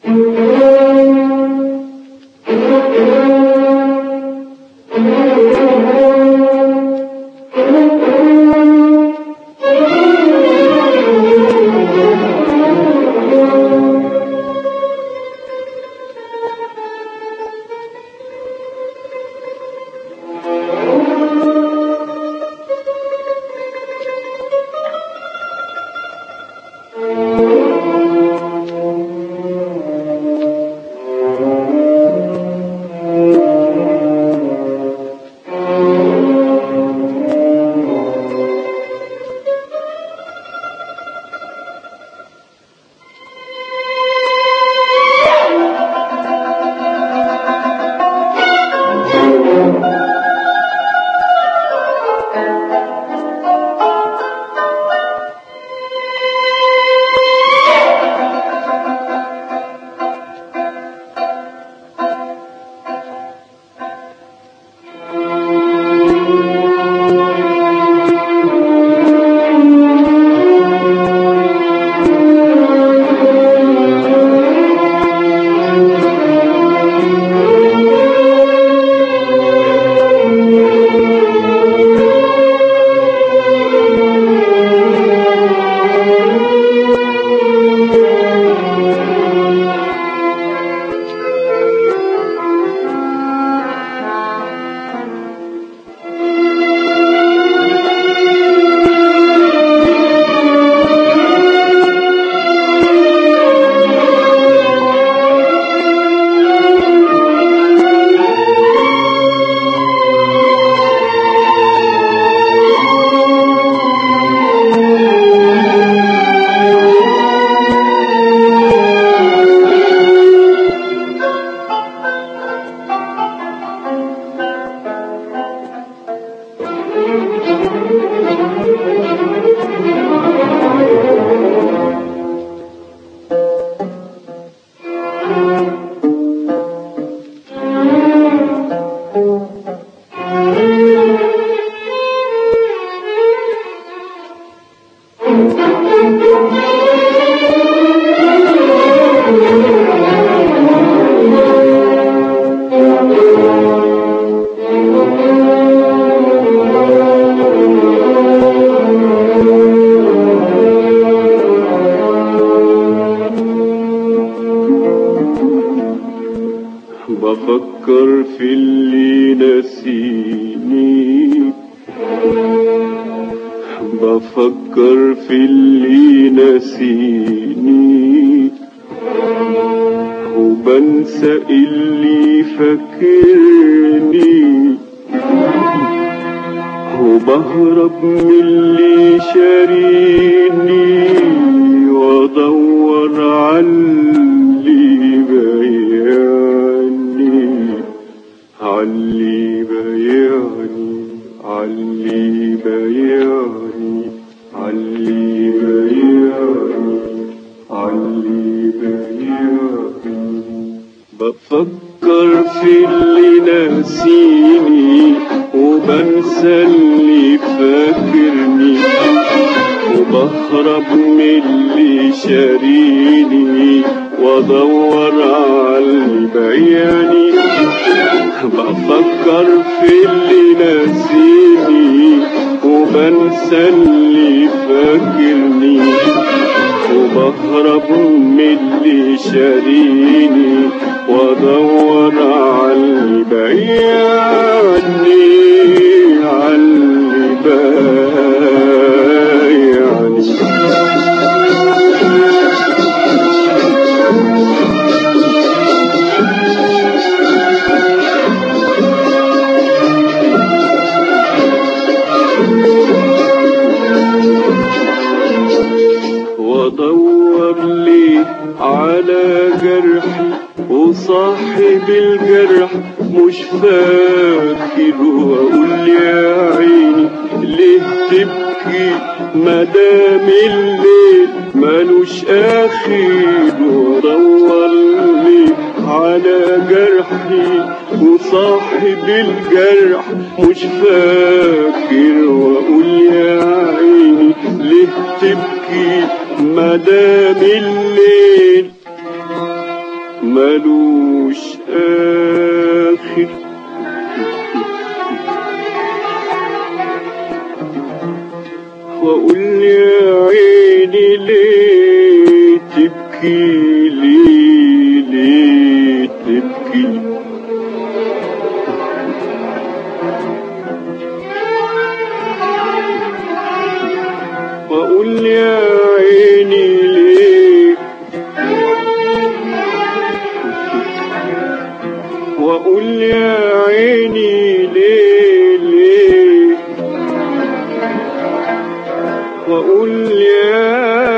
بفكر في اللي نسيني، بفكر في اللي نسيني، وبنسى اللي فاكرني، وبهرب من اللي شاريني، وادور عاللي بيعني، عاللي بيعني، عاللي بيعني، عاللي بيعني، عاللي بيعني. بفكر في اللي ناسيني، وبنسى اللي فاكرني، وبهرب من اللي شاريني، وادور عاللي بيعني. بفكر في اللي ناسيني، وبنسى اللي فاكرني، وبهرب من اللي شاريني، وادور عاللي بيعني، عاللي بيعني. وادور لي على جرحي، وصاحب الجرح مش فاكر، واقول يا عيني ليه تبكي مدام الليل مالوش اخر. وادور لي على جرحي، وصاحب الجرح مش فاكر، واقول يا عيني ليه تبكي مدام الليل ملوش آخر. وأقول يا عيني ليه تبكي، ليه تبكي؟ وأقول يا عيني ليه، وأقول يا عيني ليه، وأقول يا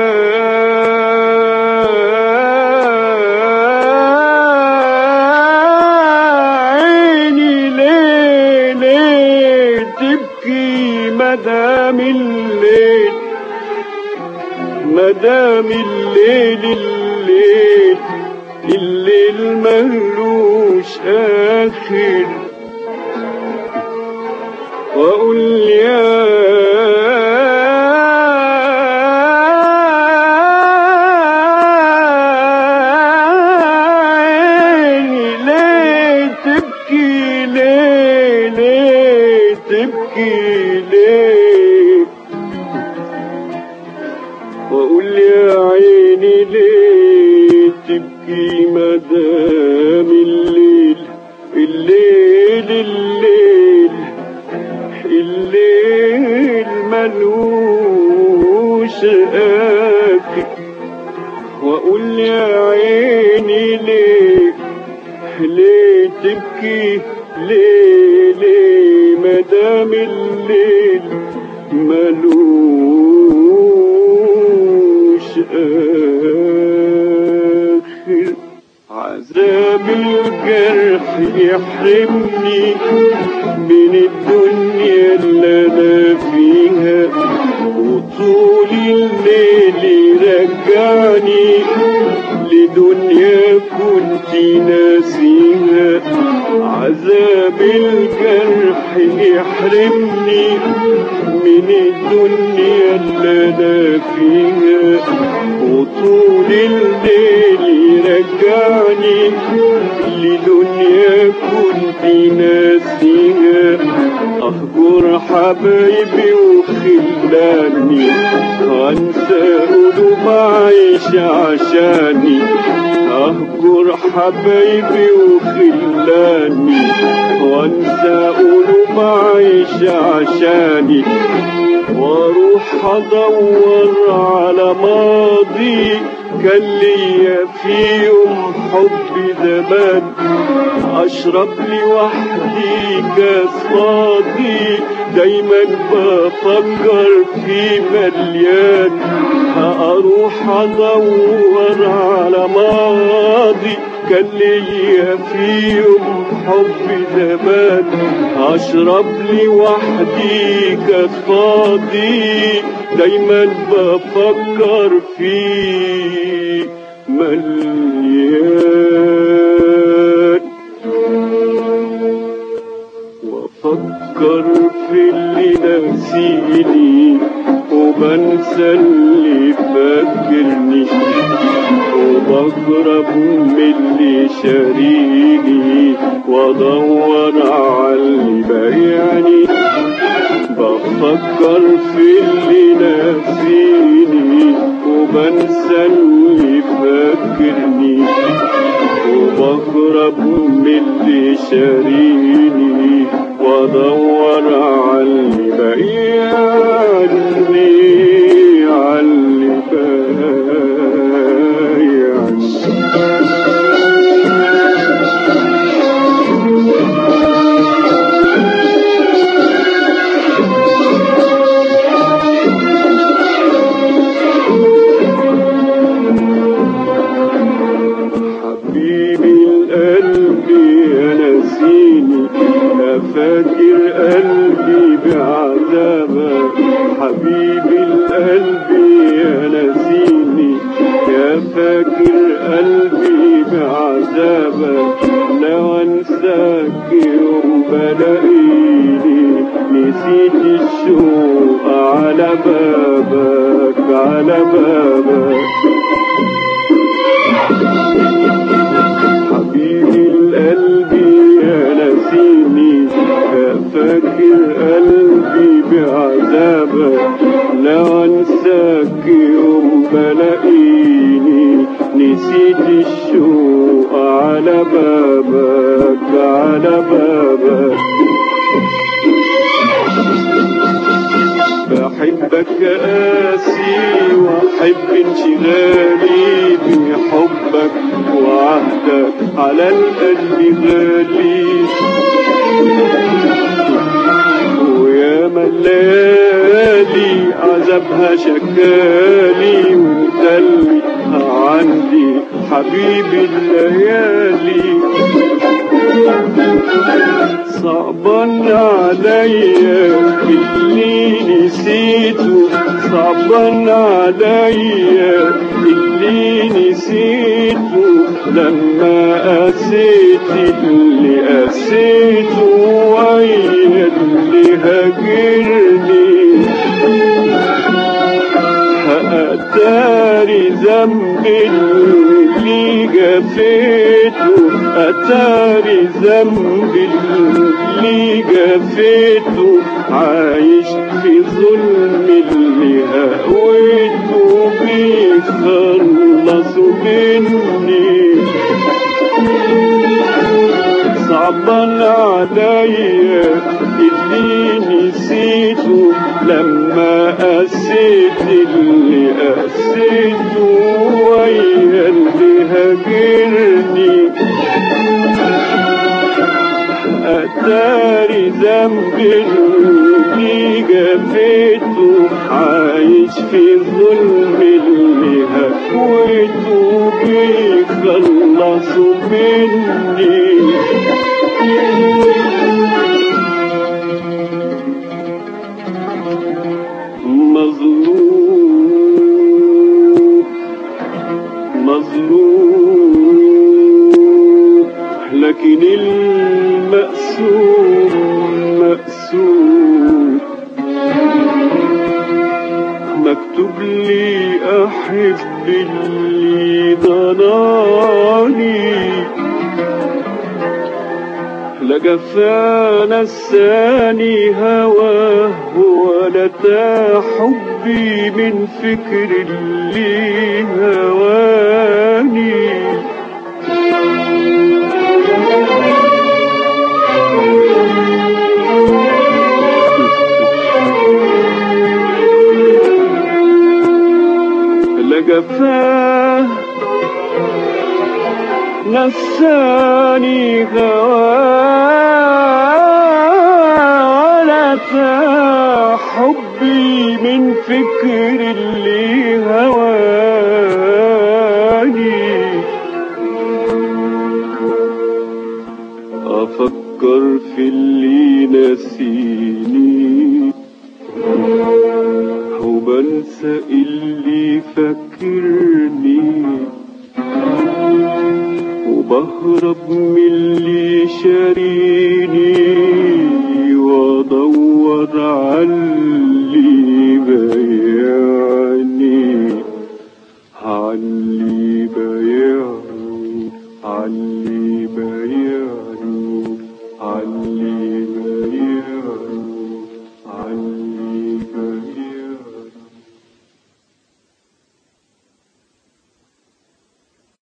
عيني ليه تبكي مدام الليل، مدام الليل الليل ملوش آخر. وأقول يا عيني ليه تبكي، ليه تبكي ليه؟ وأقول يا عيني ليه تبكي مدام الليل الليل ملوش آخر. وأقول يا عيني ليه تبكي، ليه مدام الليل ملوش آخر. عذاب الجرح يحرمني من الدنيا اللي أنا فيها، وطول الليل يرجعني لدنيا كنت ناسيها. عذاب الجرح يحرمني من الدنيا اللي أنا فيها، وطول الليل يرجعني لدنيا كنت ناسيها. أهجر حبايبي وخلاني، وانسى قلوب عايش عشاني. أهجر حبايبي وخلاني، وانسى قلوب عايش عشاني. واروح ادور على ماضي كان ليا فيهم حب زمان، اشرب لي وحدي كاس فاضي دايما بفكر في مليان. اروح ادور على ماضي كان ليا فيهم حب زمان، اشرب لي وحدي كاس فاضي دايما بفكر فيه مليان. وافكر في اللي ناسيني وبنسى اللي فاكرني، وبهرب من اللي شاريني وادور على اللي بايعني. بفكر في اللي ناسيني وبنسى اللي فاكرني، وبهرب من اللي شاريني وادور على اللي بايعني، على اللي بايعني. فاكر قلبي بعذابك، حبيبي القلب يا نسيني، يا فاكر قلبي بعذابك. لو انساك يوم بلاقيني نسيت الشوق على بابك، على بابك. جيت الشوق على بابك على بابك. بحبك قاسي واحب انشغالي بحبك وعهدك على القلب غالي. ويا ملالي عذابها شكالي وانت اللي عندي حبيب الليالي. صعبان عليا اللي نسيته، صعبان عليا اللي نسيته لما قسيت اللي قسيته ويا اللي هاجرني. أتاري ذنب اللي جفيته، أتاري ذنب اللي جفيته عايش في ظلم اللي هويته بيخلصوا مني. صعبان عليا اللي نسيته لما قسيت اللي قسيته ويا اللي هاجرني. أتاري ذنب اللي جفيته عايش في ظلم اللي هويته بيخلصوا مني. مظلوم مظلوم لكن المقسوم مقسوم. مكتوب لي أحب اللي ضناني، لا جفا نساني هواه ولا تا حبي من فكر اللي هواني. لا جفا نساني ولا تا حبي من فكر اللي هواني. أفكر في اللي نسيني وبنسى اللي فكرني، وبهرب من اللي شاريني وادور عاللي بايعني، عاللي بايعني، عاللي